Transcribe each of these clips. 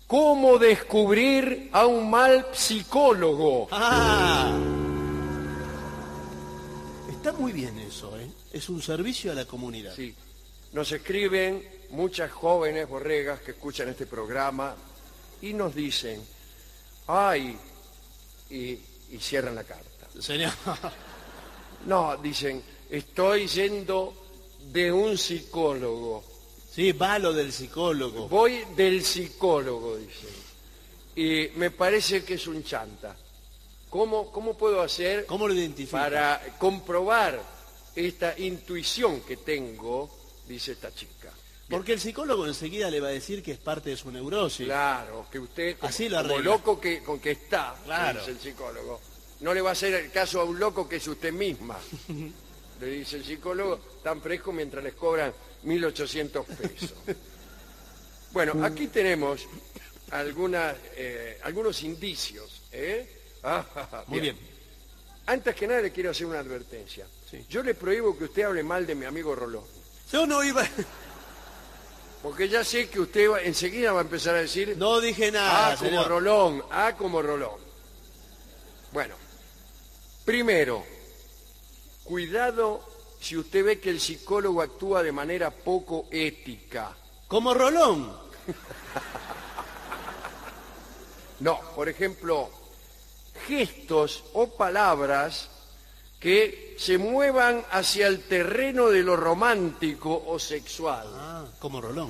¿Cómo descubrir a un mal psicólogo? ¡Ah! Está muy bien eso, ¿eh? Es un servicio a la comunidad. Sí. Nos escriben muchas jóvenes borregas que escuchan este programa y nos dicen, ay, y cierran la carta. Señor. No, dicen, estoy yendo de un psicólogo. Sí, va lo del psicólogo. Voy del psicólogo, dicen. Y me parece que es un chanta. ¿Cómo puedo hacer ¿Cómo lo identifica? para comprobar esta intuición que tengo? Dice esta chica. Porque el psicólogo enseguida le va a decir que es parte de su neurosis. Claro, que usted, Así lo como arregla. loco con que está, Claro. dice el psicólogo, no le va a hacer el caso a un loco que es usted misma. Le dice el psicólogo, tan fresco mientras les cobran 1.800 pesos. Bueno, aquí tenemos algunos indicios. Muy bien. Antes que nada le quiero hacer una advertencia. Sí. Yo le prohíbo que usted hable mal de mi amigo Rolón. Yo no iba... Porque ya sé que usted enseguida va a empezar a decir... No dije nada, como señor. Rolón, como Rolón. Bueno, primero, cuidado si usted ve que el psicólogo actúa de manera poco ética. Como Rolón. No, por ejemplo, gestos o palabras que se muevan hacia el terreno de lo romántico o sexual. Ah, como Rolón.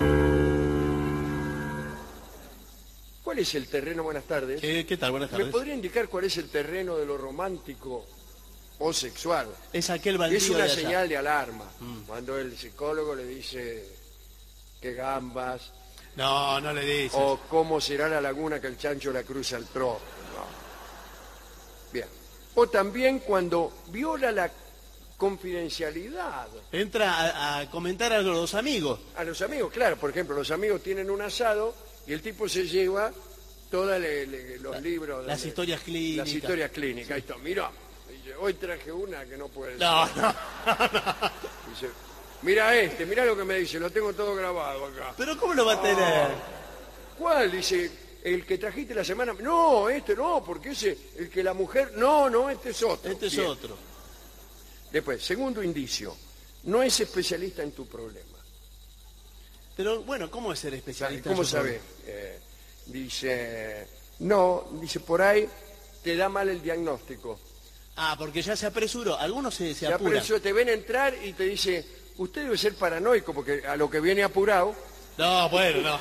¿Cuál es el terreno? Buenas tardes. ¿Qué tal? Buenas ¿Me tardes. podría indicar cuál es el terreno de lo romántico o sexual? Es aquel baldío Es una de allá. señal de alarma. Cuando el psicólogo le dice que gambas No, no le dices. o cómo será la laguna que el chancho la cruza al trozo. No. Bien. O también cuando viola la confidencialidad. Entra a comentar a los amigos. A los amigos, claro, por ejemplo, los amigos tienen un asado y el tipo se lleva todos los libros. Las historias clínicas. Las historias clínicas. Ahí está, mira, dice, hoy traje una que no puede No, ser. no. Dice, mira mira lo que me dice, lo tengo todo grabado acá. ¿Pero cómo lo va a tener? ¿Cuál? Dice, el que trajiste la semana... No, este no, porque ese, el que la mujer... No, este es otro. Este es Bien. otro. Después, segundo indicio, no es especialista en tu problema. Pero bueno, ¿cómo es ser especialista? ¿Cómo en su sabes? Dice, no, dice, por ahí te da mal el diagnóstico. Ah, porque ya se apresuró. Algunos se Te apuran. apresuró, te ven entrar y te dice, usted debe ser paranoico, porque a lo que viene apurado, No, bueno, no.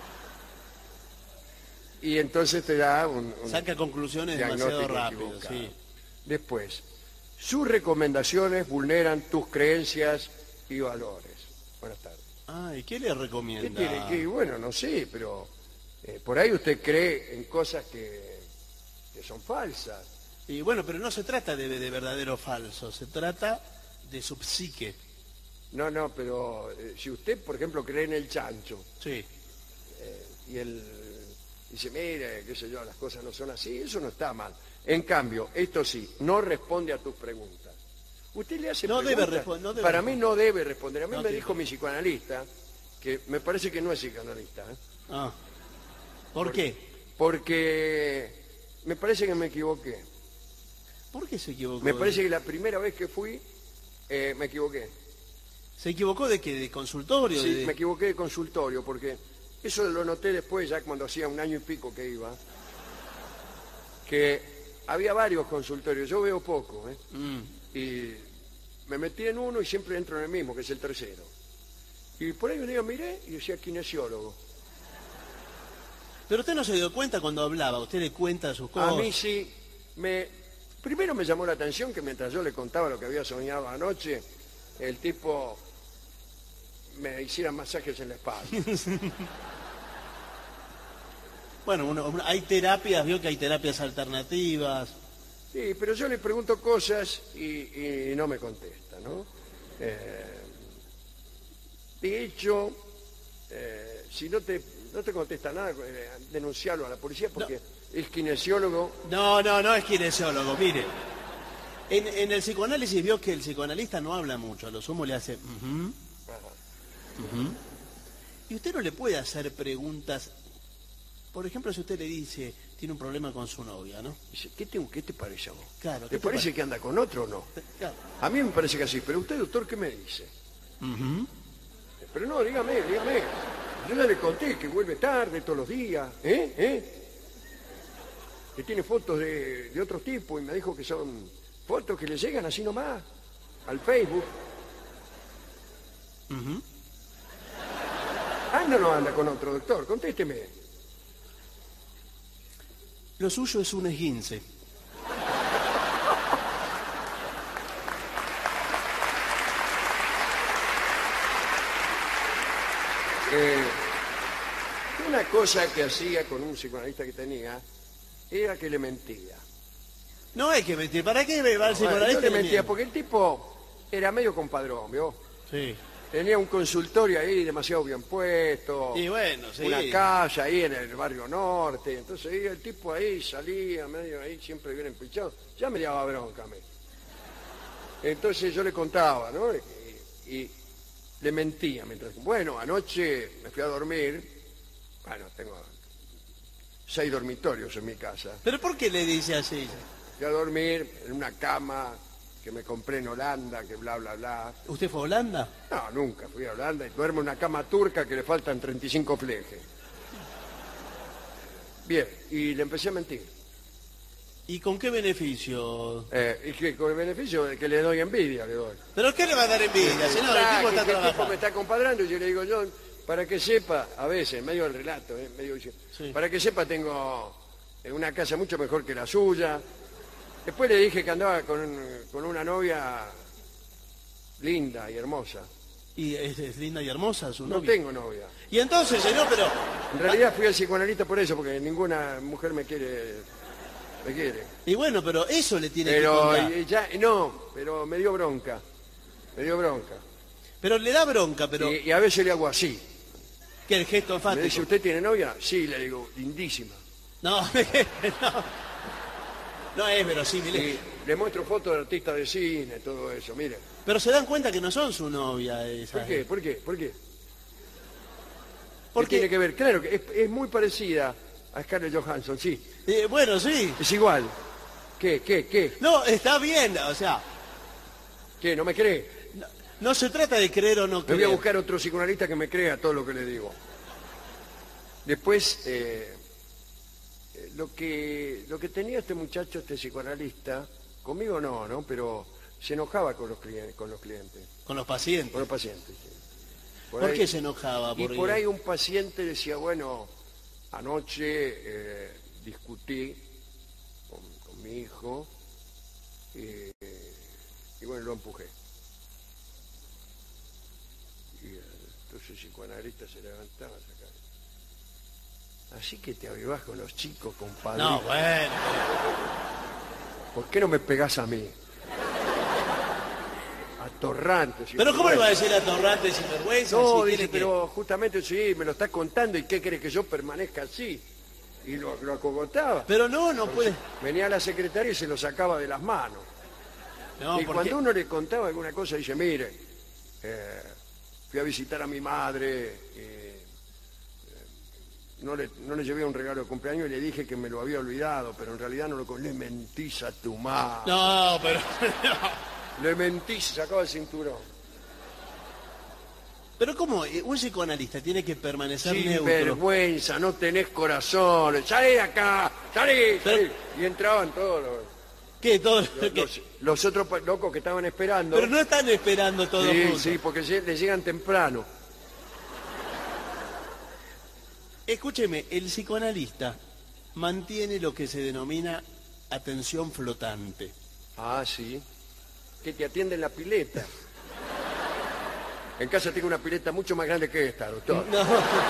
y entonces te da un Saca conclusiones demasiado diagnóstico rápido, equivocado. sí. Después, sus recomendaciones vulneran tus creencias y valores. Buenas tardes. Ay, ¿qué le ¿Qué recomienda? tiene que? Bueno, no sé, pero por ahí usted cree en cosas que son falsas. Y bueno, pero no se trata de verdadero o falso, se trata de su psique. No, pero si usted, por ejemplo, cree en el chancho Sí. y él dice, mire, qué sé yo, las cosas no son así, eso no está mal. En cambio, esto sí, no responde a tus preguntas. Usted le hace No debe preguntas. responder, no debe Para mí no debe responder. A mí No me tiene. dijo mi psicoanalista, que me parece que no es psicoanalista, Ah. ¿Por qué? porque me parece que me equivoqué. ¿Por qué se equivocó? Me parece que la primera vez que fui, me equivoqué. ¿Se equivocó de qué? ¿De consultorio? Sí, de... me equivoqué de consultorio, porque eso lo noté después, ya cuando hacía 1 año y pico que iba, que había varios consultorios, yo veo poco, y me metí en uno y siempre entro en el mismo, que es el tercero. Y por ahí un día miré y decía kinesiólogo. Pero usted no se dio cuenta cuando hablaba, usted le cuenta sus cosas. A mí sí, primero me llamó la atención que mientras yo le contaba lo que había soñado anoche, el tipo me hiciera masajes en la espalda. Bueno, hay terapias, vio que hay terapias alternativas. Sí, pero yo le pregunto cosas y no me contesta, ¿no? De hecho, si no te contesta nada, denunciarlo a la policía porque es kinesiólogo. No es kinesiólogo, mire. En el psicoanálisis vio que el psicoanalista no habla mucho, a lo sumo le hace... Ajá. Y usted no le puede hacer preguntas Por ejemplo, si usted le dice, tiene un problema con su novia, ¿no? Dice, ¿qué te parece a vos? Claro, ¿Te parece que anda con otro o no? Claro. A mí me parece que así, pero usted, doctor, ¿qué me dice? Ujú. Pero no, dígame. Yo ya le conté que vuelve tarde todos los días, que tiene fotos de otros tipos y me dijo que son fotos que le llegan así nomás al Facebook. Ujú. ¿Anda o no anda con otro, doctor? Contésteme. Lo suyo es un esguince. Una cosa que hacía con un psicoanalista que tenía era que le mentía. No hay que mentir. ¿Para qué va al Yo psicoanalista? le mentía porque el tipo era medio compadrón, ¿vio? Sí. Tenía un consultorio ahí demasiado bien puesto. Y bueno, sí. Una casa ahí en el barrio norte. Entonces el tipo ahí salía, medio ahí, siempre bien empichado. Ya me daba bronca a mí. Entonces yo le contaba, ¿no? Y le mentía. Bueno, anoche me fui a dormir. Bueno, tengo 6 dormitorios en mi casa. ¿Pero por qué le dice así? Fui a dormir en una cama que me compré en Holanda, que bla, bla, bla. ¿Usted fue a Holanda? No, nunca fui a Holanda y duermo en una cama turca que le faltan 35 flejes. Bien, y le empecé a mentir. ¿Y con qué beneficio? Y que con el beneficio de que le doy envidia, le doy. ¿Pero qué le va a dar envidia? Si no, el tipo está que el tipo me trabajando. está compadrando y yo le digo, yo, para que sepa, a veces, en medio del relato, medio diciendo, Sí. para que sepa tengo una casa mucho mejor que la suya. Después le dije que andaba con una novia linda y hermosa. Y es linda y hermosa su No novia. tengo novia. Y entonces, señor, pero... En realidad fui al psicoanalista por eso, porque ninguna mujer me quiere. Y bueno, pero eso le tiene que Pero contar. no, pero me dio bronca. Pero le da bronca, pero... Y a veces le hago así. que el gesto Me enfático. dice, ¿usted tiene novia? Sí, le digo, lindísima. No, no es verosímil. Y le muestro fotos de artistas de cine, todo eso, mire. Pero se dan cuenta que no son su novia esa. ¿Por qué? ¿Qué Porque, tiene que ver? Claro, que es muy parecida a Scarlett Johansson, sí. bueno, sí. Es igual. ¿Qué? No, está bien, o sea, ¿Qué? ¿No me cree? no se trata de creer o no Me creer. voy a buscar otro psicoanalista que me crea todo lo que le digo. Después, lo que tenía este muchacho, este psicoanalista, conmigo no, pero se enojaba con los clientes. Con los pacientes. Con los pacientes, sí. ¿Por qué se enojaba? Y por ahí un paciente decía, bueno, anoche discutí con mi hijo y bueno, lo empujé. Y entonces el psicoanalista se levantaba a sacar. Así que te avivás con los chicos, compadre. No, bueno. ¿Por qué no me pegás a mí? Atorrante. Pero ¿cómo le va a decir atorrante sin vergüenza? No, si dice, tiene que- pero justamente sí, me lo está contando y ¿qué cree que yo permanezca así? Y lo acogotaba. Pero no puede... Venía a la secretaria y se lo sacaba de las manos. No, Y porque... cuando uno le contaba alguna cosa, dice, mire, fui a visitar a mi madre, no le llevé un regalo de cumpleaños y le dije que me lo había olvidado, pero en realidad no le mentís a tu madre. No, pero... Le mentís, sacaba el cinturón. Pero ¿cómo? Un psicoanalista tiene que permanecer Sin neutro. vergüenza, no tenés corazón, salí de acá, salí. Y entraban todos ¿Qué? Todo... ¿qué? los otros locos que estaban esperando. Pero no están esperando todos Sí, juntos. sí, porque les llegan temprano. Escúcheme, el psicoanalista mantiene lo que se denomina atención flotante. Ah, sí. Que te atiende en la pileta. En casa tengo una pileta mucho más grande que esta, doctor. No.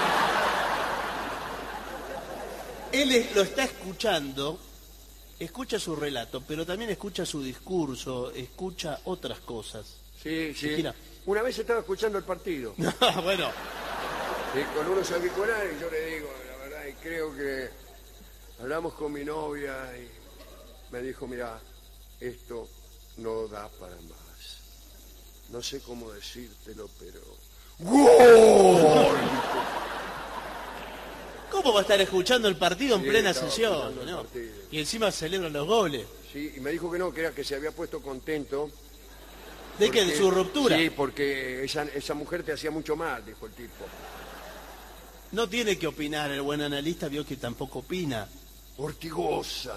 Lo está escuchando, escucha su relato, pero también escucha su discurso, escucha otras cosas. Sí. Mira. Una vez estaba escuchando el partido. No, bueno, Con unos auriculares y yo le digo, la verdad, y creo que hablamos con mi novia y me dijo, mira, esto no da para más. No sé cómo decírtelo, pero... ¡Gol! ¿cómo va a estar escuchando el partido en Sí, plena estaba sesión, escuchando el ¿no? partido. Y encima celebran los goles. Sí, y me dijo que no, que era que se había puesto contento. ¿De qué? ¿De porque- su ruptura? Sí, porque esa mujer te hacía mucho mal, dijo el tipo. No tiene que opinar, el buen analista vio que tampoco opina. Ortigosa.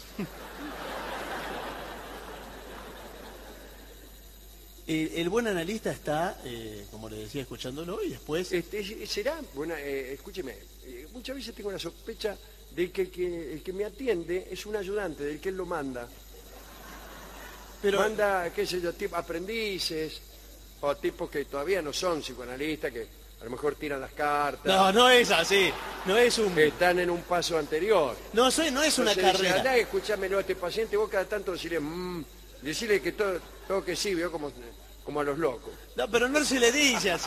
El buen analista está, como le decía, escuchándolo y después... Será, bueno, escúcheme, muchas veces tengo la sospecha de que el que me atiende es un ayudante, del que él lo manda. Pero, Manda, qué sé yo, aprendices, o tipos que todavía no son psicoanalistas, que a lo mejor tiran las cartas, no es así, no es un... que están en un paso anterior. No es una Entonces dice, carrera. andá y escuchámelo a este paciente, vos cada tanto decirle que todo que sí, veo como a los locos. No, pero no se le dice así.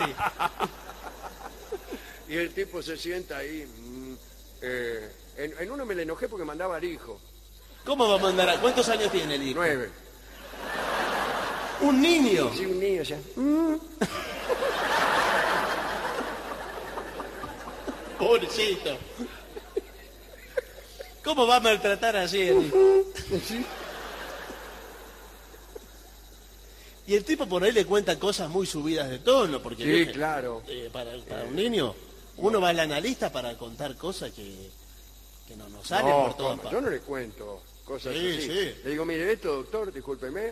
Y el tipo se sienta ahí. En uno me le enojé porque mandaba al hijo. ¿Cómo va a mandar a... ¿Cuántos años tiene el hijo? 9. Un niño. Sí, un niño ya. Pobrecito. ¿Cómo va a maltratar así el hijo? Y el tipo por ahí le cuenta cosas muy subidas de tono, porque Sí, vio que, claro. para un niño, uno va al analista para contar cosas que no salen No, por todas ¿cómo? partes. Yo no le cuento cosas Sí, así. sí. Le digo, mire, esto, doctor, discúlpeme.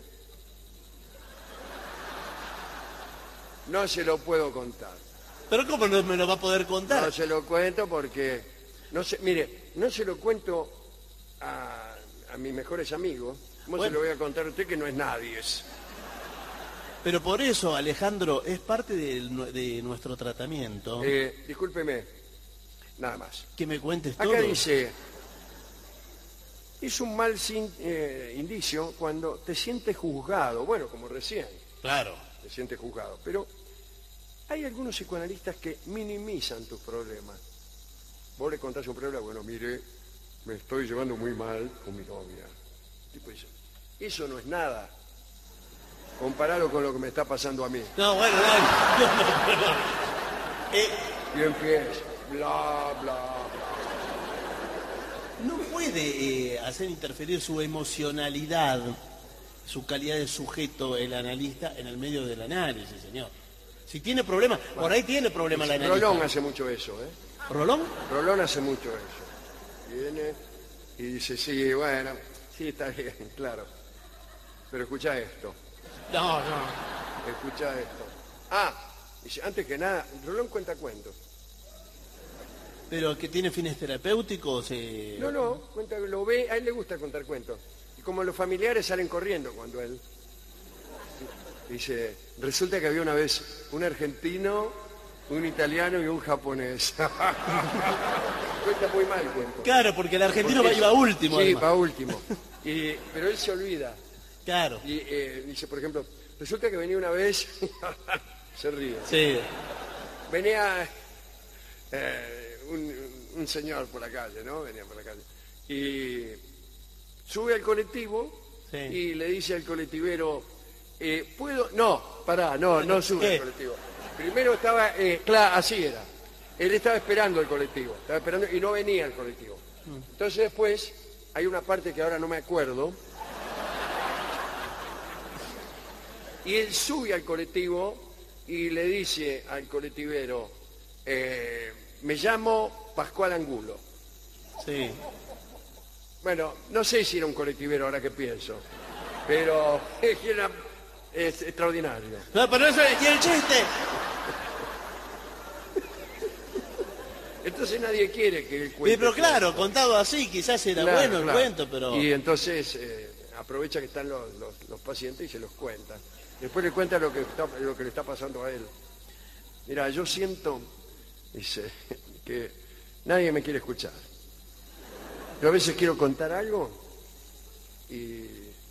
No se lo puedo contar. Pero ¿cómo no me lo va a poder contar? No se lo cuento porque... mire, no se lo cuento a mis mejores amigos. ¿Cómo Bueno. se lo voy a contar a usted que no es nadie? Pero por eso, Alejandro, es parte de nuestro tratamiento Discúlpeme, nada más. que me cuentes todo. Acá dice, es un mal indicio cuando te sientes juzgado. Bueno, como recién, Claro. te sientes juzgado. Pero hay algunos psicoanalistas que minimizan tus problemas. Vos le contás un problema, bueno, mire, me estoy llevando muy mal con mi novia. El tipo dice, eso no es nada, comparado con lo que me está pasando a mí. No, bueno, Y empieza, bla, bla, bla. no puede hacer interferir su emocionalidad, su calidad de sujeto, el analista, en el medio del análisis, señor. Si tiene problemas, por ahí tiene problemas el analista. Rolón hace mucho eso, ¿eh? ¿Rolón? Rolón hace mucho eso. Viene y dice, sí, bueno, sí, está bien, claro. Pero escucha esto, No. escucha esto. Dice, antes que nada, Rolón cuenta cuentos. ¿Pero que tiene fines terapéuticos? No, cuenta, lo ve, a él le gusta contar cuentos. Y como los familiares salen corriendo cuando él... Dice, resulta que había una vez un argentino, un italiano y un japonés. Cuenta muy mal el cuento. Claro, porque el argentino Porque iba último. Sí, además. va último. Pero él se olvida. Claro. Y dice, por ejemplo, resulta que venía una vez... Se ríe. Sí. Venía un señor por la calle, ¿no? Venía por la calle. Y sube al colectivo Sí. y le dice al colectivero, ¿puedo? No, pará, no sube ¿Qué? al colectivo. Primero estaba, claro, así era. Él estaba esperando el colectivo, estaba esperando y no venía el colectivo. Entonces después, hay una parte que ahora no me acuerdo, y él sube al colectivo y le dice al colectivero, me llamo Pascual Angulo. Sí. Bueno, no sé si era un colectivero ahora que pienso, pero es extraordinario. No, pero eso es el chiste. Entonces nadie quiere que él cuente. Pero claro, contado así, quizás era Claro, bueno el claro. cuento, pero... Y entonces aprovecha que están los pacientes y se los cuenta. Después le cuenta lo que le está pasando a él. Mira, yo siento, dice, que nadie me quiere escuchar. Yo a veces quiero contar algo y...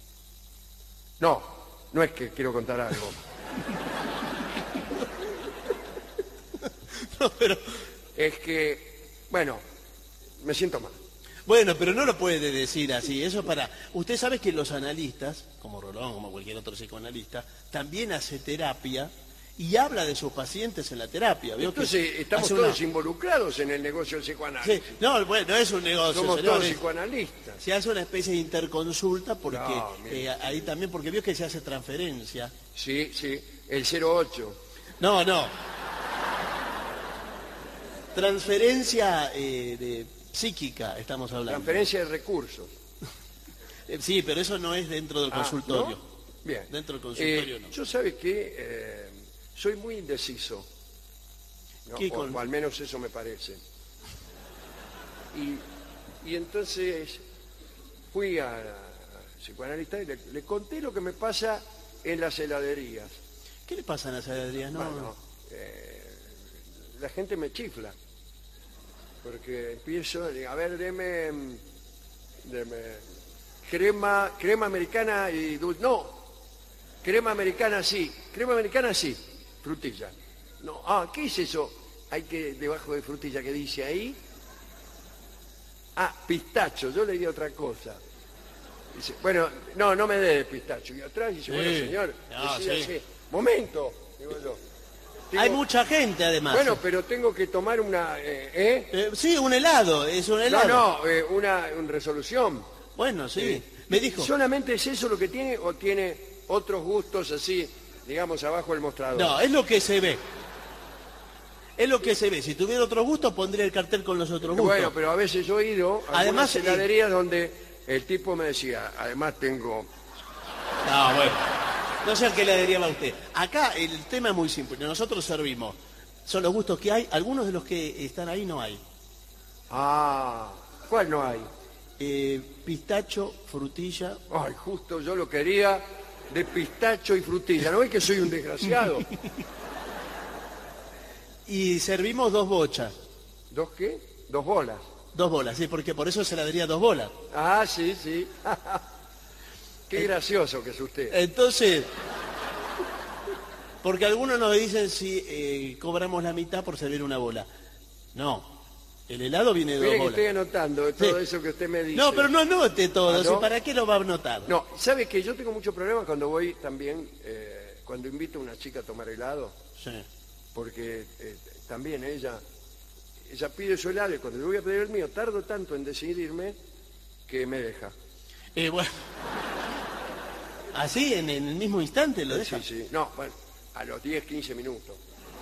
No es que quiero contar algo. No, pero... Es que, bueno, me siento mal. Bueno, pero no lo puede decir así. Eso para... Usted sabe que los analistas, como Rolón, como cualquier otro psicoanalista, también hace terapia y habla de sus pacientes en la terapia. ¿Vio? Entonces, estamos todos involucrados en el negocio del psicoanálisis. Sí. No, bueno, no es un negocio. Somos señor, todos psicoanalistas. Se hace una especie de interconsulta porque No, ahí también, porque vio que se hace transferencia. Sí, el 08. No. Transferencia de psíquica, estamos hablando. Transferencia de recursos. Sí, pero eso no es dentro del consultorio. ¿No? Bien. Dentro del consultorio no. Yo sabe que soy muy indeciso. ¿No? O al menos eso me parece. Y entonces fui a psicoanalista y le conté lo que me pasa en las heladerías. ¿Qué le pasa en las heladerías? Bueno, la gente me chifla. Porque empiezo, a ver, deme crema americana y dulce. No, crema americana sí, frutilla. No, ¿qué es eso? Hay que, debajo de frutilla que dice ahí. Pistacho, yo le di otra cosa. Dice, bueno, no me dé pistacho. Y atrás dice, bueno, señor, sí. Momento, digo yo. Hay mucha gente, además. Bueno, pero tengo que tomar una... sí, un helado, es un helado. Una resolución. Bueno, sí. Me dijo... ¿Solamente es eso lo que tiene o tiene otros gustos así, digamos, abajo del mostrador? No, es lo que se ve. Es lo que se ve. Si tuviera otro gusto, pondría el cartel con los otros gustos. Bueno, pero a veces yo he ido a algunas heladerías donde el tipo me decía, además tengo... No, bueno. No sé a qué heladería va usted. Acá el tema es muy simple. Nosotros servimos. Son los gustos que hay. Algunos de los que están ahí no hay. ¿Cuál no hay? Pistacho, frutilla. Ay, justo yo lo quería de pistacho y frutilla. ¿No ves que soy un desgraciado? Y servimos 2 bochas. ¿2 qué? 2 bolas. 2 bolas, sí, porque por eso es heladería 2 bolas. Sí. Qué gracioso que es usted. Entonces, porque algunos nos dicen si cobramos la mitad por servir una bola. No, el helado viene de 2 bolas. Estoy anotando todo eso que usted me dice. No, pero no anote todo, ¿no? ¿para qué lo va a anotar? No, ¿sabe que yo tengo muchos problemas cuando voy también, cuando invito a una chica a tomar helado? Sí. Porque también ella pide su helado y cuando yo voy a pedir el mío, tardo tanto en decidirme que me deja. Bueno... ¿Así? ¿En el mismo instante lo deja? Sí. No, bueno, a los 10, 15 minutos.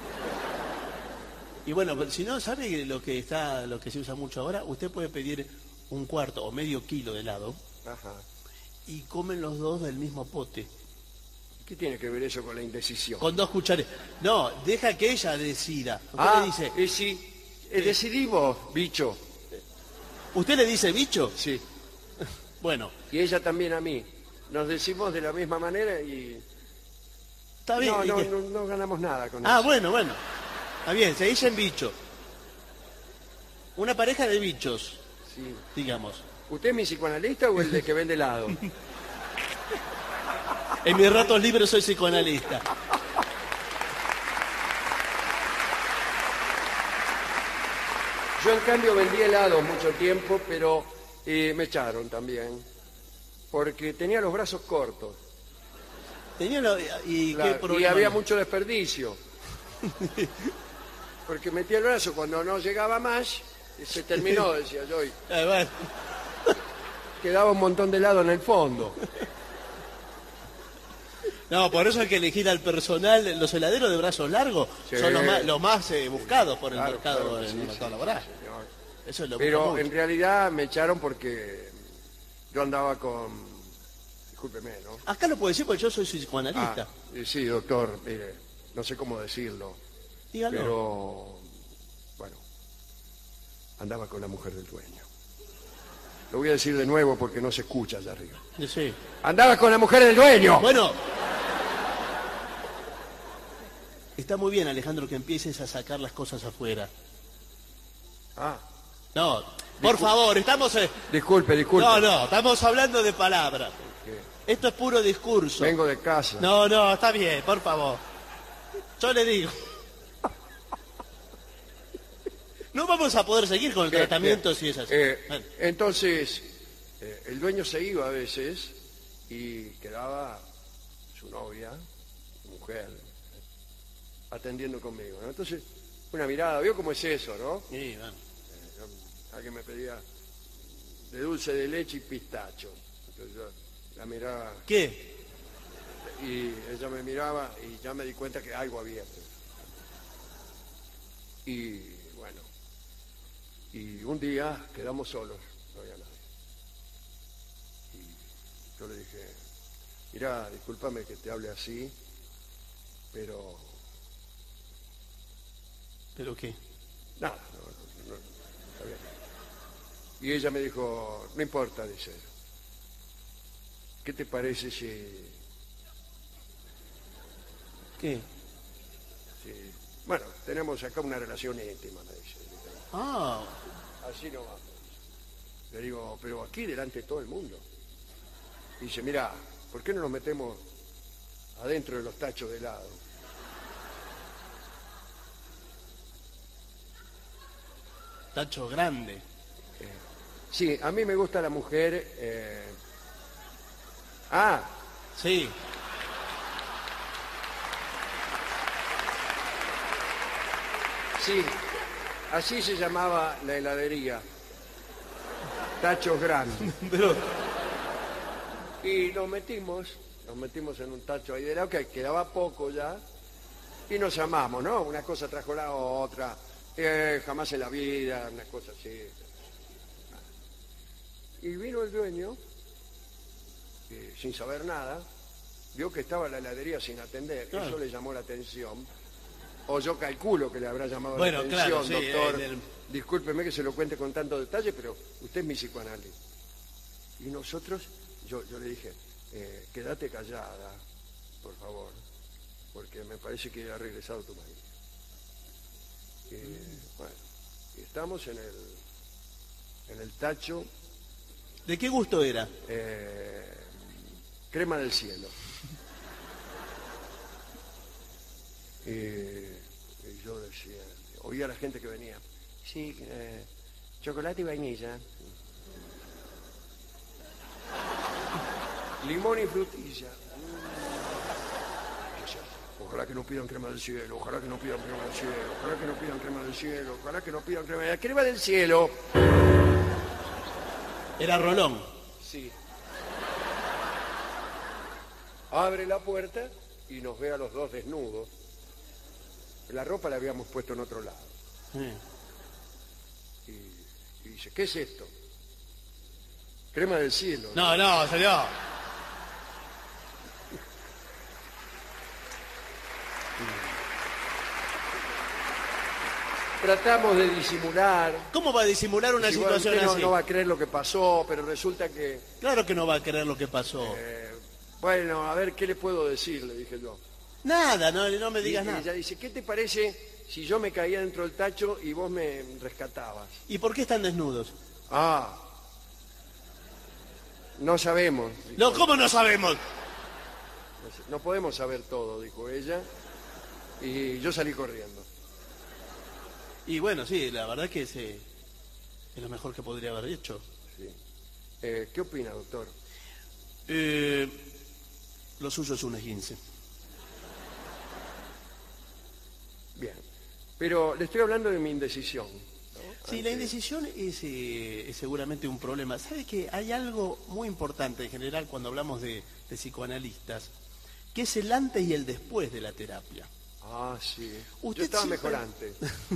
Y bueno, pero si no, ¿sabe lo que se usa mucho ahora? Usted puede pedir 1/4 o medio kilo de helado. Ajá. Y comen los dos del mismo pote. ¿Qué tiene que ver eso con la indecisión? Con 2 cucharas. No, deja que ella decida. Usted le dice... sí. Decidí vos, bicho. ¿Usted le dice bicho? Sí. Bueno. Y ella también a mí. Nos decimos de la misma manera y... Está bien. No ganamos nada con eso. Bueno. Está bien, se dicen bicho. Una pareja de bichos, sí. Digamos. ¿Usted es mi psicoanalista o el de que vende helado? En mis ratos libres soy psicoanalista. Yo en cambio vendí helados mucho tiempo, pero me echaron también. Porque tenía los brazos cortos. ¿Y claro, qué problema? Y había mucho desperdicio. Porque metía el brazo cuando no llegaba más, y se terminó, decía yo. Bueno. Quedaba un montón de helado en el fondo. No, por eso hay que elegir al personal. Los heladeros de brazos largos son los más buscados por el mercado laboral. Señor. Eso es lo Pero en realidad me echaron porque yo andaba con... Discúlpeme, ¿no? Acá lo puedo decir porque yo soy psicoanalista. Sí, doctor, mire, no sé cómo decirlo. Dígalo. Pero, bueno, andaba con la mujer del dueño. Lo voy a decir de nuevo porque no se escucha allá arriba. Sí. ¡Andaba con la mujer del dueño! Bueno. Está muy bien, Alejandro, que empieces a sacar las cosas afuera. No, por favor, estamos... Disculpe. No, estamos hablando de palabras. Esto es puro discurso. Vengo de casa. No, está bien, por favor. Yo le digo. No vamos a poder seguir con el tratamiento si es así. Entonces, el dueño se iba a veces y quedaba su novia, su mujer. atendiendo conmigo, ¿no? Entonces, una mirada, ¿vio cómo es eso, no? Sí, bueno. Alguien me pedía de dulce de leche y pistacho. Entonces yo la miraba ¿Qué? y ella me miraba y ya me di cuenta que algo había. Y bueno, y un día quedamos solos, no había nadie. Y yo le dije, mirá, discúlpame que te hable así, pero ¿Pero qué? nada, no, está bien. Y ella me dijo, no importa, dice, ¿qué te parece si ¿Qué? bueno, tenemos acá una relación íntima, me dice? Ah, Así no va. Le digo, pero aquí delante de todo el mundo. Y dice, mira, ¿por qué no nos metemos adentro de los tachos de helado? tacho grande. Sí, a mí me gusta la mujer. Sí. Sí, así se llamaba la heladería. Tachos grandes. Pero, Y nos metimos en un tacho ahí de helado que quedaba poco ya. Y nos amamos, ¿no? Una cosa trajo la otra. Jamás en la vida, una cosa así. Y vino el dueño, sin saber nada, vio que estaba la heladería sin atender. Claro. Eso le llamó la atención. O yo calculo que le habrá llamado Bueno, la atención, claro, sí, doctor. Discúlpeme que se lo cuente con tanto detalle, pero usted es mi psicoanálisis. Y nosotros, yo le dije, quédate callada, por favor, porque me parece que ha regresado tu marido. Bueno, y estamos en el tacho, ¿de qué gusto era? crema del cielo. Y yo decía, oía a la gente que venía, sí, chocolate y vainilla, limón y frutilla. Ojalá que no pidan crema del cielo, ojalá que no pidan crema del cielo, ojalá que no pidan crema del cielo, ojalá que no pidan crema del cielo. Era Rolón. Sí. Abre la puerta y nos ve a los dos desnudos. La ropa la habíamos puesto en otro lado. Sí. Y dice, ¿qué es esto? Crema del cielo. No, no, señor. Tratamos de disimular. ¿Cómo va a disimular una Si bueno, situación usted así? no va a creer lo que pasó, pero resulta que... Claro que no va a creer lo que pasó. bueno, a ver, ¿qué le puedo decir? Le dije yo. Nada, no me digas Y nada. ella dice, ¿qué te parece si yo me caía dentro del tacho y vos me rescatabas? ¿Y por qué están desnudos? No sabemos. Dijo. No, ¿cómo no sabemos? No podemos saber todo, dijo ella. Y yo salí corriendo. Y bueno, sí, la verdad que es lo mejor que podría haber hecho. Sí. ¿Qué opina, doctor? Lo suyo es un esguince. Bien. Pero le estoy hablando de mi indecisión. ¿no? Sí, la indecisión es seguramente un problema. ¿Sabe que hay algo muy importante en general cuando hablamos de psicoanalistas, que es el antes y el después de la terapia? Sí. Usted Yo estaba siempre- mejor antes.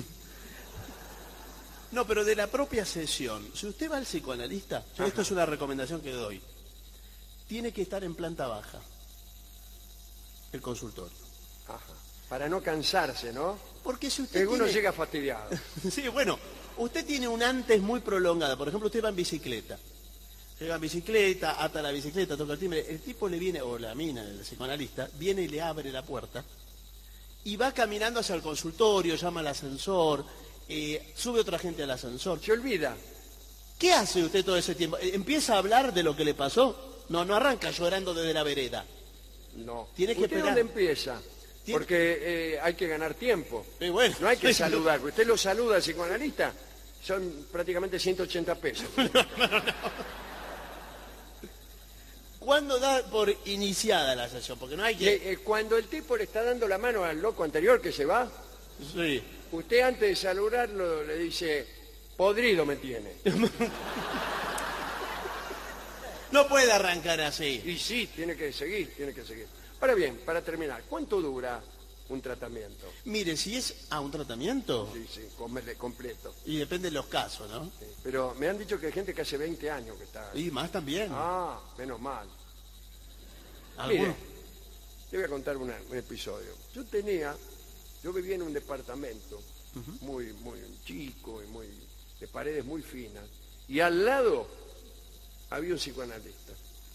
No, pero de la propia sesión. Si usted va al psicoanalista, esto es una recomendación que doy, tiene que estar en planta baja, el consultorio. Ajá. Para no cansarse, ¿no? Porque si usted Uno tiene... llega fastidiado. Sí, bueno, usted tiene un antes muy prolongado. Por ejemplo, usted va en bicicleta. Llega en bicicleta, ata la bicicleta, toca el timbre. El tipo le viene, o la mina, el psicoanalista, viene y le abre la puerta y va caminando hacia el consultorio, llama al ascensor, sube otra gente al ascensor. Se olvida. ¿Qué hace usted todo ese tiempo? ¿Empieza a hablar de lo que le pasó? No arranca llorando desde la vereda. No. Tiene que ¿Usted esperar. dónde empieza? Tiene- Porque hay que ganar tiempo. Bueno, No hay que saludar. Usted lo saluda al psicoanalista, son prácticamente 180 pesos. ¿Cuándo da por iniciada la sesión? Porque no hay que... Cuando el tipo le está dando la mano al loco anterior que se va, Sí. usted antes de saludarlo le dice, podrido me tiene. No puede arrancar así. Y sí, tiene que seguir, tiene que seguir. Ahora bien, para terminar, ¿cuánto dura un tratamiento? Mire, si es a un tratamiento, Sí, sí, completo. y depende de los casos, ¿no? Sí, pero me han dicho que hay gente que hace 20 años que está... Y más también. Ah, menos mal. Algunos- Mire, te voy a contar un episodio. Yo vivía en un departamento muy chico y de paredes muy finas, y al lado había un psicoanalista.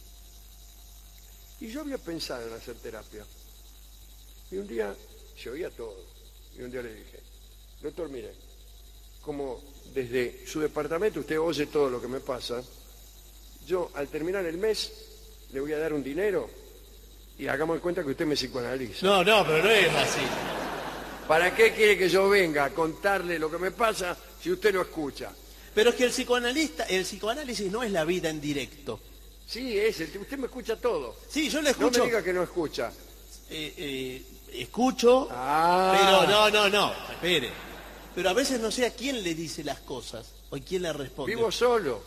Y yo había pensado en hacer terapia. Y un día se oía todo. Y un día le dije, doctor, mire, como desde su departamento usted oye todo lo que me pasa, yo al terminar el mes le voy a dar un dinero y hagamos de cuenta que usted me psicoanaliza. No, pero no es así. ¿Para qué quiere que yo venga a contarle lo que me pasa si usted lo escucha? Pero es que el psicoanálisis no es la vida en directo. Sí, usted me escucha todo. Sí, yo le No escucho. me diga que no escucha. Escucho, Ah. pero no, espere. Pero a veces no sé a quién le dice las cosas o a quién le responde. Vivo solo.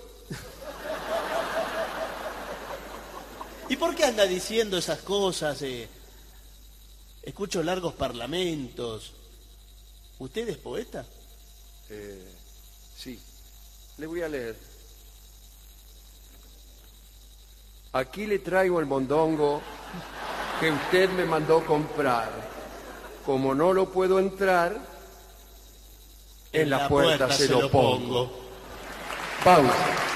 ¿Y por qué anda diciendo esas cosas? Escucho largos parlamentos. ¿Usted es poeta? Sí, le voy a leer. Aquí le traigo el mondongo que usted me mandó comprar. Como no lo puedo entrar, en la puerta se lo pongo. Pausa.